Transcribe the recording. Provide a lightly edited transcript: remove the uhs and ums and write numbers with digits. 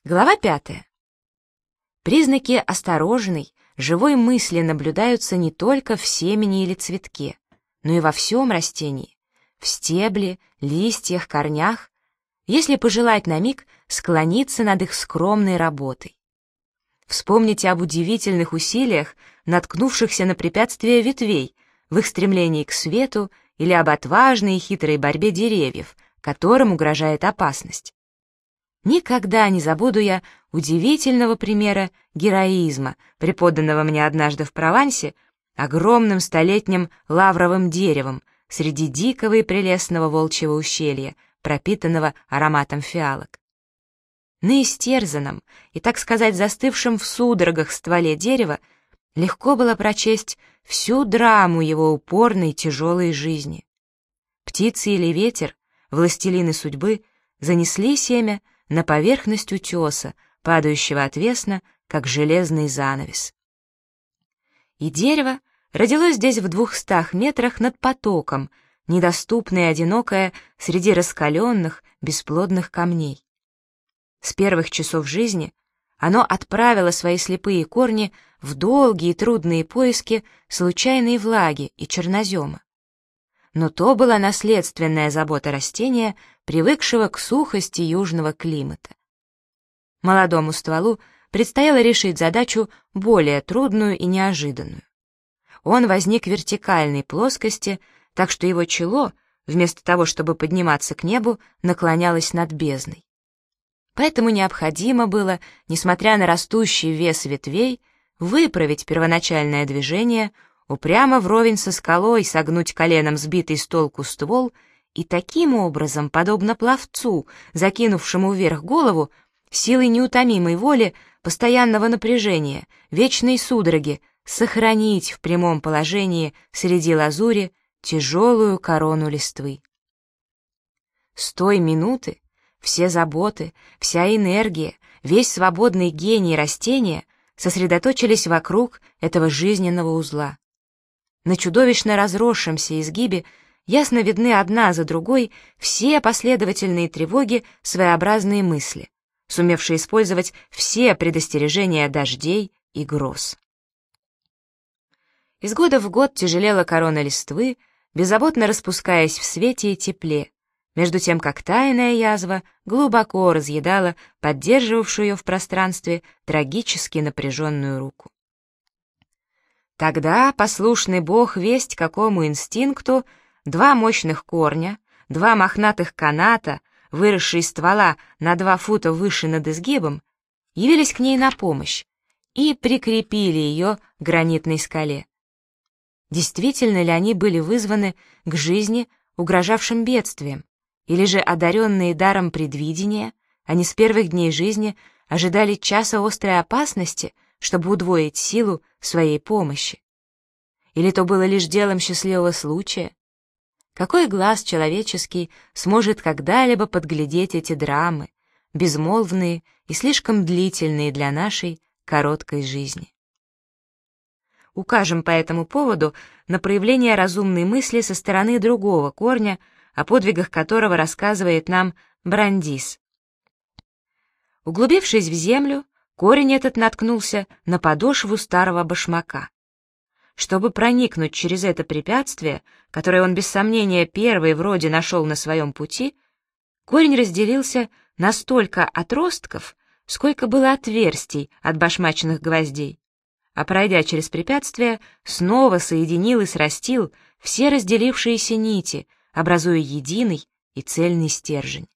Глава 5. Признаки осторожной, живой мысли наблюдаются не только в семени или цветке, но и во всем растении, в стебле, листьях, корнях, если пожелать на миг склониться над их скромной работой. Вспомните об удивительных усилиях, наткнувшихся на препятствия ветвей в их стремлении к свету или об отважной и хитрой борьбе деревьев, которым угрожает опасность. Никогда не забуду я удивительного примера героизма, преподанного мне однажды в Провансе огромным столетним лавровым деревом среди дикого и прелестного волчьего ущелья, пропитанного ароматом фиалок. На истерзанном и, так сказать, застывшем в судорогах стволе дерева легко было прочесть всю драму его упорной тяжелой жизни. Птицы или ветер, властелины судьбы, занесли семя на поверхность утеса, падающего отвесно, как железный занавес. И дерево родилось здесь в 200 метрах над потоком, недоступное и одинокое среди раскаленных, бесплодных камней. С первых часов жизни оно отправило свои слепые корни в долгие и трудные поиски случайной влаги и чернозема. Но то была наследственная забота растения, привыкшего к сухости южного климата. Молодому стволу предстояло решить задачу более трудную и неожиданную. Он возник в вертикальной плоскости, так что его чело, вместо того, чтобы подниматься к небу, наклонялось над бездной. Поэтому необходимо было, несмотря на растущий вес ветвей, выправить первоначальное движение, упрямо вровень со скалой согнуть коленом сбитый с толку ствол и таким образом, подобно пловцу, закинувшему вверх голову, силой неутомимой воли, постоянного напряжения, вечной судороги, сохранить в прямом положении среди лазури тяжелую корону листвы. С той минуты все заботы, вся энергия, весь свободный гений растения сосредоточились вокруг этого жизненного узла. На чудовищно разросшемся изгибе ясно видны одна за другой все последовательные тревоги, своеобразные мысли, сумевшие использовать все предостережения дождей и гроз. Из года в год тяжелела корона листвы, беззаботно распускаясь в свете и тепле, между тем как тайная язва глубоко разъедала поддерживавшую ее в пространстве трагически напряженную руку. Тогда послушный Бог весть какому инстинкту, два мощных корня, два мохнатых каната, выросшие из ствола на 2 фута выше над изгибом, явились к ней на помощь и прикрепили ее к гранитной скале. Действительно ли они были вызваны к жизни угрожавшим бедствием, или же одаренные даром предвидения, они с первых дней жизни ожидали часа острой опасности, чтобы удвоить силу своей помощи? Или то было лишь делом счастливого случая? Какой глаз человеческий сможет когда-либо подглядеть эти драмы, безмолвные и слишком длительные для нашей короткой жизни? Укажем по этому поводу на проявление разумной мысли со стороны другого корня, о подвигах которого рассказывает нам Брандис. Углубившись в землю, корень этот наткнулся на подошву старого башмака. Чтобы проникнуть через это препятствие, которое он без сомнения первый вроде нашел на своем пути, корень разделился на столько отростков, сколько было отверстий от башмачных гвоздей, а пройдя через препятствие, снова соединил и срастил все разделившиеся нити, образуя единый и цельный стержень.